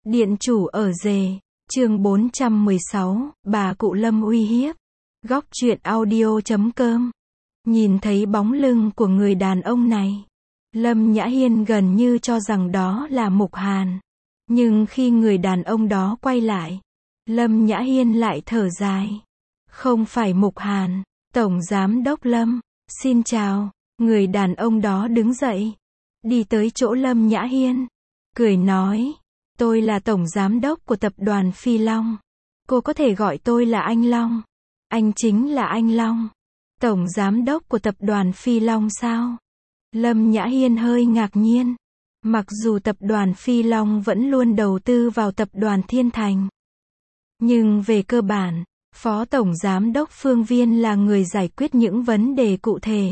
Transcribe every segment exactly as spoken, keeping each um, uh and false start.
Điện chủ ở rể, chương bốn trăm mười sáu, bà cụ Lâm uy hiếp. Góc truyện audio chấm com. Nhìn thấy bóng lưng của người đàn ông này, Lâm Nhã Hiên gần như cho rằng đó là Mục Hàn. Nhưng khi người đàn ông đó quay lại, Lâm Nhã Hiên lại thở dài. Không phải Mục Hàn, Tổng Giám đốc Lâm, xin chào. Người đàn ông đó đứng dậy, đi tới chỗ Lâm Nhã Hiên, cười nói, tôi là Tổng Giám đốc của tập đoàn Phi Long. Cô có thể gọi tôi là anh Long. Anh chính là anh Long. Tổng Giám đốc của tập đoàn Phi Long sao? Lâm Nhã Hiên hơi ngạc nhiên. Mặc dù tập đoàn Phi Long vẫn luôn đầu tư vào tập đoàn Thiên Thành, nhưng về cơ bản, Phó Tổng Giám đốc Phương Viên là người giải quyết những vấn đề cụ thể.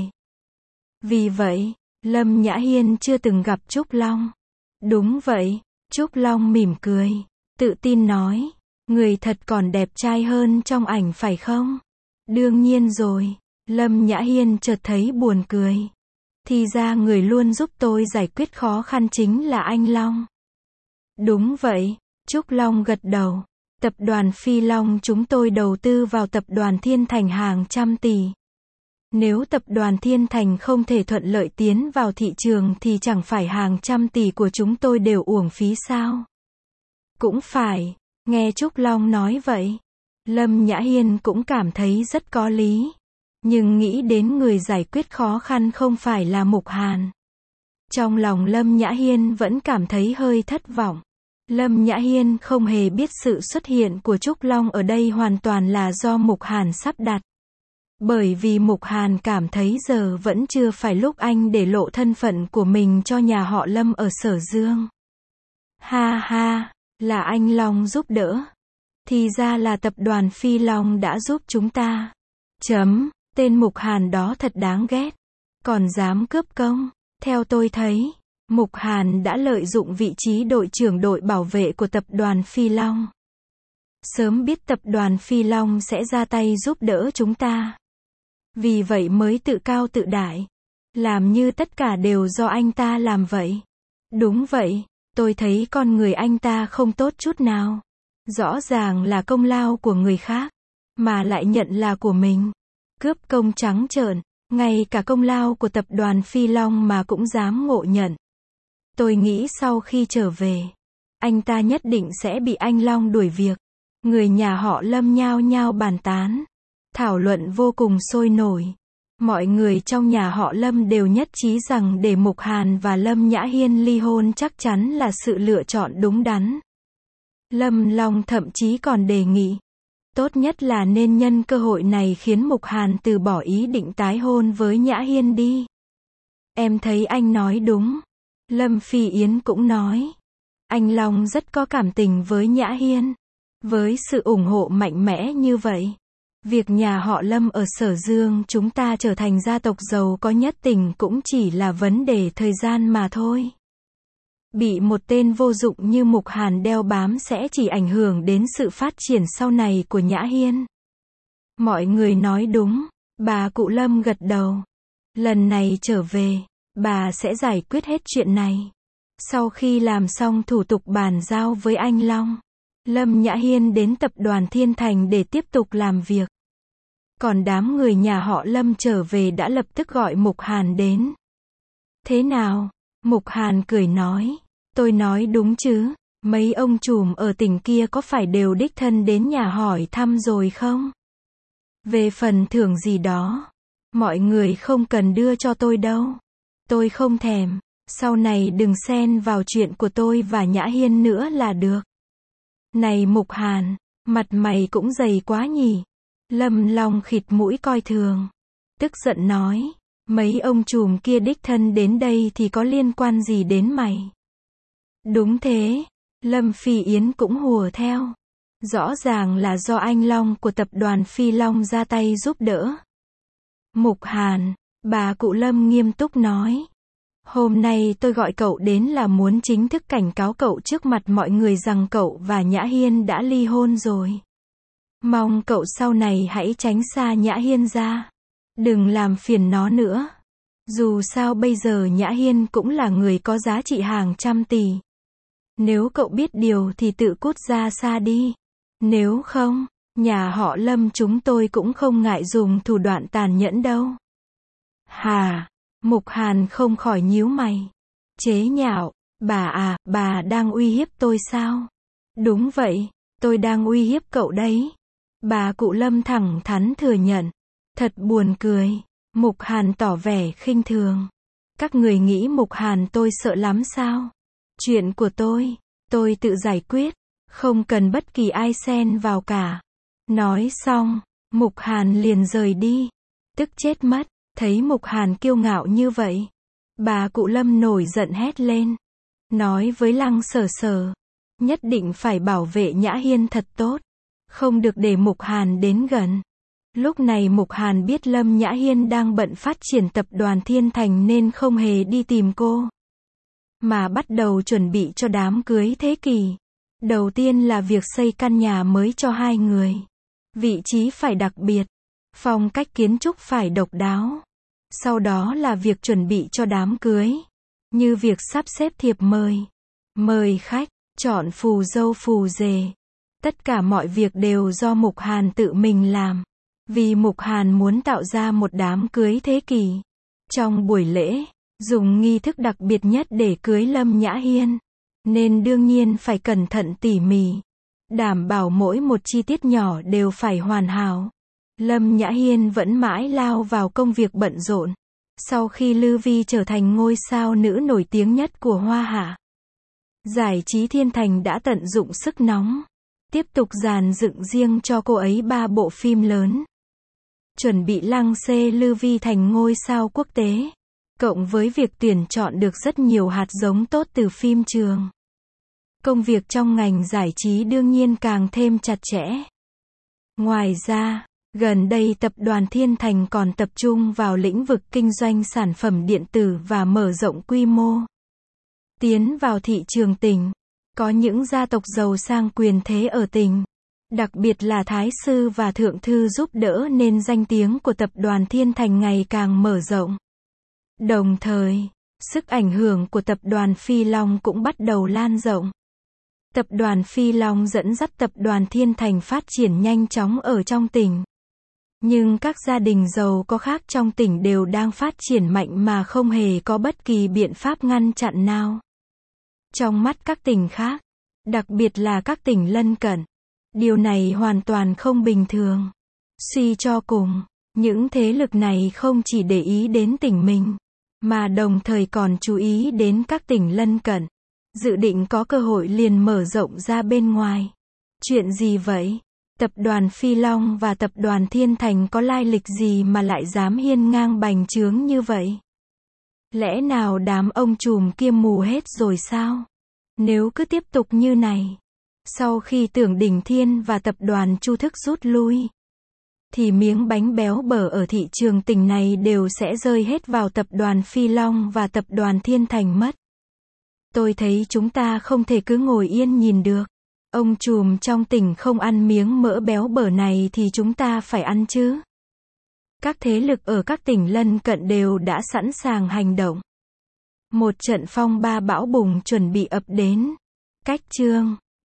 Vì vậy, Lâm Nhã Hiên chưa từng gặp Trúc Long. Đúng vậy, Trúc Long mỉm cười, tự tin nói, người thật còn đẹp trai hơn trong ảnh phải không? Đương nhiên rồi, Lâm Nhã Hiên chợt thấy buồn cười. Thì ra người luôn giúp tôi giải quyết khó khăn chính là anh Long. Đúng vậy, Trúc Long gật đầu. Tập đoàn Phi Long chúng tôi đầu tư vào tập đoàn Thiên Thành hàng trăm tỷ. Nếu tập đoàn Thiên Thành không thể thuận lợi tiến vào thị trường thì chẳng phải hàng trăm tỷ của chúng tôi đều uổng phí sao? Cũng phải, nghe Trúc Long nói vậy, Lâm Nhã Hiên cũng cảm thấy rất có lý. Nhưng nghĩ đến người giải quyết khó khăn không phải là Mục Hàn. Trong lòng Lâm Nhã Hiên vẫn cảm thấy hơi thất vọng. Lâm Nhã Hiên không hề biết sự xuất hiện của Trúc Long ở đây hoàn toàn là do Mục Hàn sắp đặt. Bởi vì Mục Hàn cảm thấy giờ vẫn chưa phải lúc anh để lộ thân phận của mình cho nhà họ Lâm ở Sở Dương. Ha ha, là anh Long giúp đỡ. Thì ra là tập đoàn Phi Long đã giúp chúng ta. Chấm, tên Mục Hàn đó thật đáng ghét. Còn dám cướp công. Theo tôi thấy, Mục Hàn đã lợi dụng vị trí đội trưởng đội bảo vệ của tập đoàn Phi Long. Sớm biết tập đoàn Phi Long sẽ ra tay giúp đỡ chúng ta. Vì vậy mới tự cao tự đại. Làm như tất cả đều do anh ta làm vậy. Đúng vậy, tôi thấy con người anh ta không tốt chút nào. Rõ ràng là công lao của người khác, mà lại nhận là của mình. Cướp công trắng trợn, ngay cả công lao của tập đoàn Phi Long mà cũng dám ngộ nhận. Tôi nghĩ sau khi trở về, anh ta nhất định sẽ bị anh Long đuổi việc. Người nhà họ Lâm nhao nhao bàn tán. Thảo luận vô cùng sôi nổi. Mọi người trong nhà họ Lâm đều nhất trí rằng để Mục Hàn và Lâm Nhã Hiên ly hôn chắc chắn là sự lựa chọn đúng đắn. Lâm Long thậm chí còn đề nghị, tốt nhất là nên nhân cơ hội này khiến Mục Hàn từ bỏ ý định tái hôn với Nhã Hiên đi. Em thấy anh nói đúng. Lâm Phi Yến cũng nói, anh Long rất có cảm tình với Nhã Hiên. Với sự ủng hộ mạnh mẽ như vậy, việc nhà họ Lâm ở Sở Dương chúng ta trở thành gia tộc giàu có nhất tỉnh cũng chỉ là vấn đề thời gian mà thôi. Bị một tên vô dụng như Mục Hàn đeo bám sẽ chỉ ảnh hưởng đến sự phát triển sau này của Nhã Hiên. Mọi người nói đúng, bà cụ Lâm gật đầu. Lần này trở về, bà sẽ giải quyết hết chuyện này. Sau khi làm xong thủ tục bàn giao với anh Long, Lâm Nhã Hiên đến tập đoàn Thiên Thành để tiếp tục làm việc. Còn đám người nhà họ Lâm trở về đã lập tức gọi Mục Hàn đến. Thế nào? Mục Hàn cười nói, tôi nói đúng chứ, mấy ông trùm ở tỉnh kia có phải đều đích thân đến nhà hỏi thăm rồi không? Về phần thưởng gì đó, mọi người không cần đưa cho tôi đâu. Tôi không thèm, sau này đừng xen vào chuyện của tôi và Nhã Hiên nữa là được. Này Mục Hàn, mặt mày cũng dày quá nhỉ. Lâm Long khịt mũi coi thường. Tức giận nói, mấy ông trùm kia đích thân đến đây thì có liên quan gì đến mày? Đúng thế, Lâm Phi Yến cũng hùa theo. Rõ ràng là do anh Long của tập đoàn Phi Long ra tay giúp đỡ. Mục Hàn, bà cụ Lâm nghiêm túc nói. Hôm nay tôi gọi cậu đến là muốn chính thức cảnh cáo cậu trước mặt mọi người rằng cậu và Nhã Hiên đã ly hôn rồi. Mong cậu sau này hãy tránh xa Nhã Hiên ra. Đừng làm phiền nó nữa. Dù sao bây giờ Nhã Hiên cũng là người có giá trị hàng trăm tỷ. Nếu cậu biết điều thì tự cút ra xa đi. Nếu không, nhà họ Lâm chúng tôi cũng không ngại dùng thủ đoạn tàn nhẫn đâu. Hà, Mục Hàn không khỏi nhíu mày. Chế nhạo, bà à, bà đang uy hiếp tôi sao? Đúng vậy, tôi đang uy hiếp cậu đấy. Bà cụ Lâm thẳng thắn thừa nhận. Thật buồn cười. Mục Hàn tỏ vẻ khinh thường. Các người nghĩ Mục Hàn tôi sợ lắm sao? Chuyện của tôi, tôi tự giải quyết, không cần bất kỳ ai xen vào cả. Nói xong, Mục Hàn liền rời đi. Tức chết mất, thấy Mục Hàn kiêu ngạo như vậy. Bà cụ Lâm nổi giận hét lên. Nói với Lăng Sở Sở, nhất định phải bảo vệ Nhã Hiên thật tốt. Không được để Mục Hàn đến gần. Lúc này Mục Hàn biết Lâm Nhã Hiên đang bận phát triển tập đoàn Thiên Thành nên không hề đi tìm cô, mà bắt đầu chuẩn bị cho đám cưới thế kỷ. Đầu tiên là việc xây căn nhà mới cho hai người. Vị trí phải đặc biệt. Phong cách kiến trúc phải độc đáo. Sau đó là việc chuẩn bị cho đám cưới. Như việc sắp xếp thiệp mời, mời khách, chọn phù dâu phù rể. Tất cả mọi việc đều do Mục Hàn tự mình làm. Vì Mục Hàn muốn tạo ra một đám cưới thế kỷ. Trong buổi lễ, dùng nghi thức đặc biệt nhất để cưới Lâm Nhã Hiên. Nên đương nhiên phải cẩn thận tỉ mỉ. Đảm bảo mỗi một chi tiết nhỏ đều phải hoàn hảo. Lâm Nhã Hiên vẫn mãi lao vào công việc bận rộn. Sau khi Lư Vi trở thành ngôi sao nữ nổi tiếng nhất của Hoa Hạ, Giải trí Thiên Thành đã tận dụng sức nóng. Tiếp tục dàn dựng riêng cho cô ấy ba bộ phim lớn. Chuẩn bị lăng xê Lư Vi thành ngôi sao quốc tế. Cộng với việc tuyển chọn được rất nhiều hạt giống tốt từ phim trường. Công việc trong ngành giải trí đương nhiên càng thêm chặt chẽ. Ngoài ra, gần đây tập đoàn Thiên Thành còn tập trung vào lĩnh vực kinh doanh sản phẩm điện tử và mở rộng quy mô. Tiến vào thị trường tỉnh. Có những gia tộc giàu sang quyền thế ở tỉnh. Đặc biệt là Thái Sư và Thượng Thư giúp đỡ nên danh tiếng của tập đoàn Thiên Thành ngày càng mở rộng. Đồng thời, sức ảnh hưởng của tập đoàn Phi Long cũng bắt đầu lan rộng. Tập đoàn Phi Long dẫn dắt tập đoàn Thiên Thành phát triển nhanh chóng ở trong tỉnh. Nhưng các gia đình giàu có khác trong tỉnh đều đang phát triển mạnh mà không hề có bất kỳ biện pháp ngăn chặn nào. Trong mắt các tỉnh khác, đặc biệt là các tỉnh lân cận, điều này hoàn toàn không bình thường. Suy cho cùng, những thế lực này không chỉ để ý đến tỉnh mình, mà đồng thời còn chú ý đến các tỉnh lân cận, dự định có cơ hội liền mở rộng ra bên ngoài. Chuyện gì vậy? Tập đoàn Phi Long và tập đoàn Thiên Thành có lai lịch gì mà lại dám hiên ngang bành trướng như vậy? Lẽ nào đám ông trùm kia mù hết rồi sao? Nếu cứ tiếp tục như này, sau khi Tưởng Đỉnh Thiên và tập đoàn Chu Thức rút lui, thì miếng bánh béo bở ở thị trường tỉnh này đều sẽ rơi hết vào tập đoàn Phi Long và tập đoàn Thiên Thành mất. Tôi thấy chúng ta không thể cứ ngồi yên nhìn được. Ông trùm trong tỉnh không ăn miếng mỡ béo bở này thì chúng ta phải ăn chứ. Các thế lực ở các tỉnh lân cận đều đã sẵn sàng hành động. Một trận phong ba bão bùng chuẩn bị ập đến. Cách chương